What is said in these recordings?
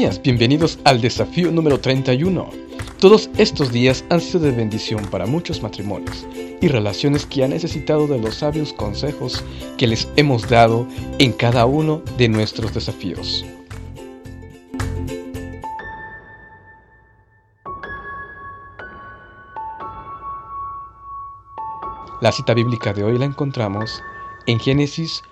días, bienvenidos al desafío número 31. Todos estos días han sido de bendición para muchos matrimonios y relaciones que han necesitado de los sabios consejos que les hemos dado en cada uno de nuestros desafíos. La cita bíblica de hoy la encontramos en Génesis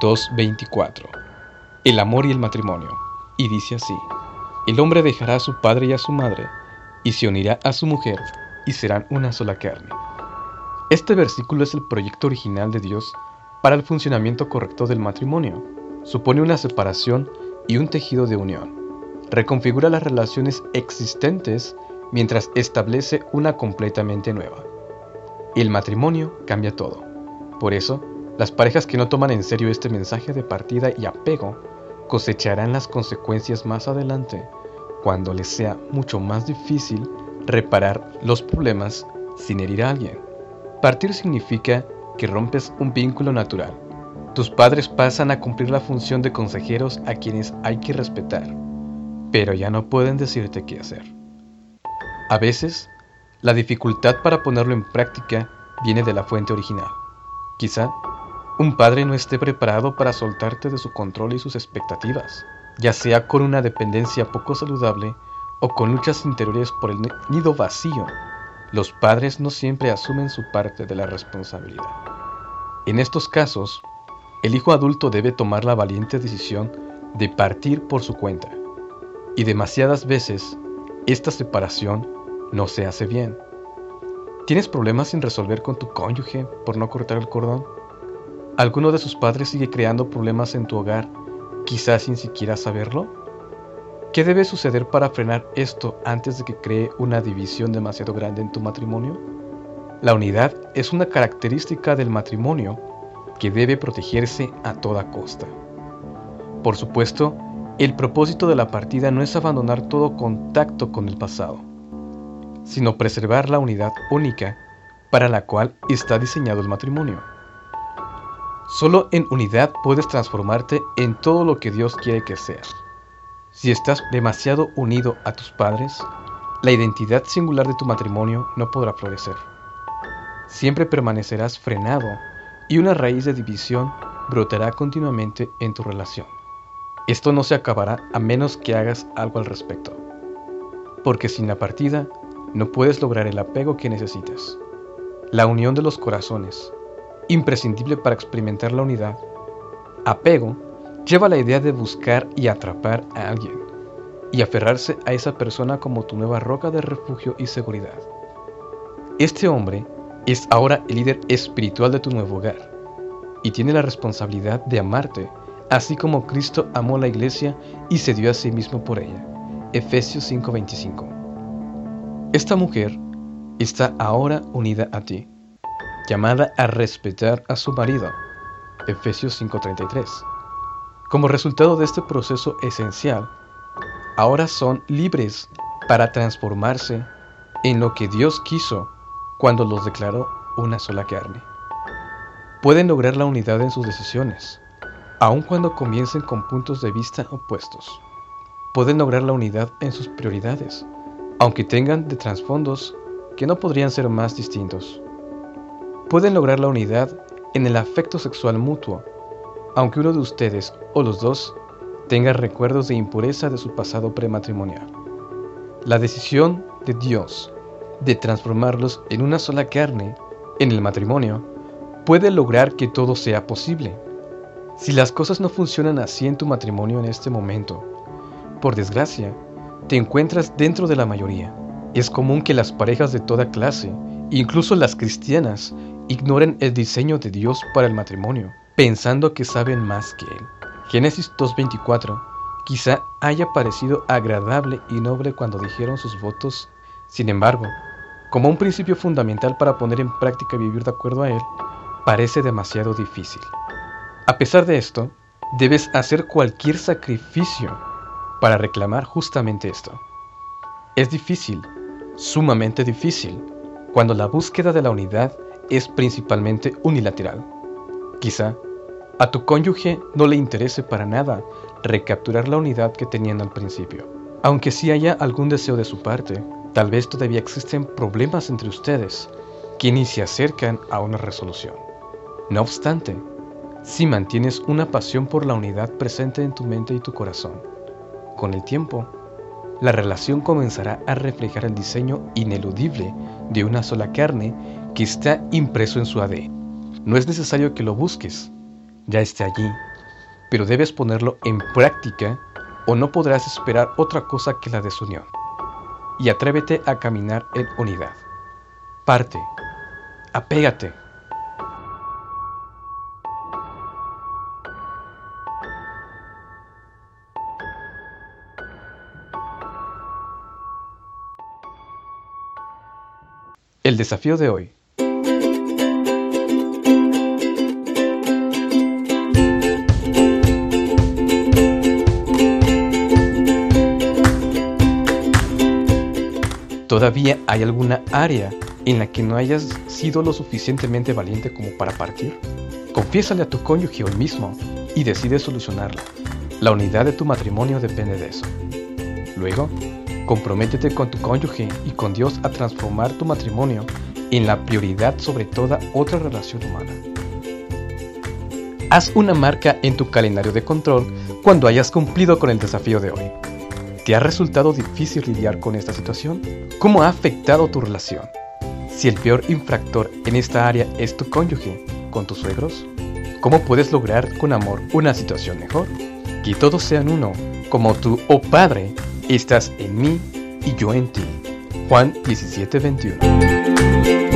2:24. El amor y el matrimonio. Y dice así: el hombre dejará a su padre y a su madre, y se unirá a su mujer, y serán una sola carne. Este versículo es el proyecto original de Dios para el funcionamiento correcto del matrimonio. Supone una separación y un tejido de unión. Reconfigura las relaciones existentes mientras establece una completamente nueva. El matrimonio cambia todo. Por eso, las parejas que no toman en serio este mensaje de partida y apego cosecharán las consecuencias más adelante, cuando les sea mucho más difícil reparar los problemas sin herir a alguien. Partir significa que rompes un vínculo natural. Tus padres pasan a cumplir la función de consejeros a quienes hay que respetar, pero ya no pueden decirte qué hacer. A veces, la dificultad para ponerlo en práctica viene de la fuente original. Quizá un padre no esté preparado para soltarte de su control y sus expectativas, ya sea con una dependencia poco saludable o con luchas interiores por el nido vacío. Los padres no siempre asumen su parte de la responsabilidad. En estos casos, el hijo adulto debe tomar la valiente decisión de partir por su cuenta. Y demasiadas veces, esta separación no se hace bien. ¿Tienes problemas sin resolver con tu cónyuge por no cortar el cordón? ¿Alguno de sus padres sigue creando problemas en tu hogar, quizás sin siquiera saberlo? ¿Qué debe suceder para frenar esto antes de que cree una división demasiado grande en tu matrimonio? La unidad es una característica del matrimonio que debe protegerse a toda costa. Por supuesto, el propósito de la partida no es abandonar todo contacto con el pasado, sino preservar la unidad única para la cual está diseñado el matrimonio. Solo en unidad puedes transformarte en todo lo que Dios quiere que seas. Si estás demasiado unido a tus padres, la identidad singular de tu matrimonio no podrá florecer. Siempre permanecerás frenado y una raíz de división brotará continuamente en tu relación. Esto no se acabará a menos que hagas algo al respecto, porque sin la partida no puedes lograr el apego que necesitas. La unión de los corazones, imprescindible para experimentar la unidad. Apego lleva la idea de buscar y atrapar a alguien y aferrarse a esa persona como tu nueva roca de refugio y seguridad. Este hombre es ahora el líder espiritual de tu nuevo hogar y tiene la responsabilidad de amarte, así como Cristo amó la iglesia y se dio a sí mismo por ella. Efesios 5:25. Esta mujer está ahora unida a ti, llamada a respetar a su marido. Efesios 5:33. Como resultado de este proceso esencial, ahora son libres para transformarse en lo que Dios quiso cuando los declaró una sola carne. Pueden lograr la unidad en sus decisiones, aun cuando comiencen con puntos de vista opuestos. Pueden lograr la unidad en sus prioridades, aunque tengan de trasfondos que no podrían ser más distintos. Pueden lograr la unidad en el afecto sexual mutuo, aunque uno de ustedes o los dos tenga recuerdos de impureza de su pasado prematrimonial. La decisión de Dios de transformarlos en una sola carne en el matrimonio puede lograr que todo sea posible. Si las cosas no funcionan así en tu matrimonio en este momento, por desgracia, te encuentras dentro de la mayoría. Es común que las parejas de toda clase, incluso las cristianas, ignoren el diseño de Dios para el matrimonio, pensando que saben más que Él. Génesis 2:24 quizá haya parecido agradable y noble cuando dijeron sus votos. Sin embargo, como un principio fundamental para poner en práctica y vivir de acuerdo a Él, parece demasiado difícil. A pesar de esto, debes hacer cualquier sacrificio para reclamar justamente esto. Es difícil, sumamente difícil, cuando la búsqueda de la unidad es principalmente unilateral. Quizá a tu cónyuge no le interese para nada recapturar la unidad que tenían al principio. Aunque sí haya algún deseo de su parte, tal vez todavía existen problemas entre ustedes que ni se acercan a una resolución. No obstante, si mantienes una pasión por la unidad presente en tu mente y tu corazón, con el tiempo, la relación comenzará a reflejar el diseño ineludible de una sola carne que está impreso en su ADN. No es necesario que lo busques, ya está allí, pero debes ponerlo en práctica o no podrás esperar otra cosa que la desunión. Y atrévete a caminar en unidad. Parte, apégate. El desafío de hoy. ¿Todavía hay alguna área en la que no hayas sido lo suficientemente valiente como para partir? Confiésale a tu cónyuge hoy mismo y decide solucionarla. La unidad de tu matrimonio depende de eso. Luego, comprométete con tu cónyuge y con Dios a transformar tu matrimonio en la prioridad sobre toda otra relación humana. Haz una marca en tu calendario de control cuando hayas cumplido con el desafío de hoy. ¿Te ha resultado difícil lidiar con esta situación? ¿Cómo ha afectado tu relación? Si el peor infractor en esta área es tu cónyuge, con tus suegros, ¿cómo puedes lograr con amor una situación mejor? Que todos sean uno, como tú, oh Padre, estás en mí y yo en ti. Juan 17:21.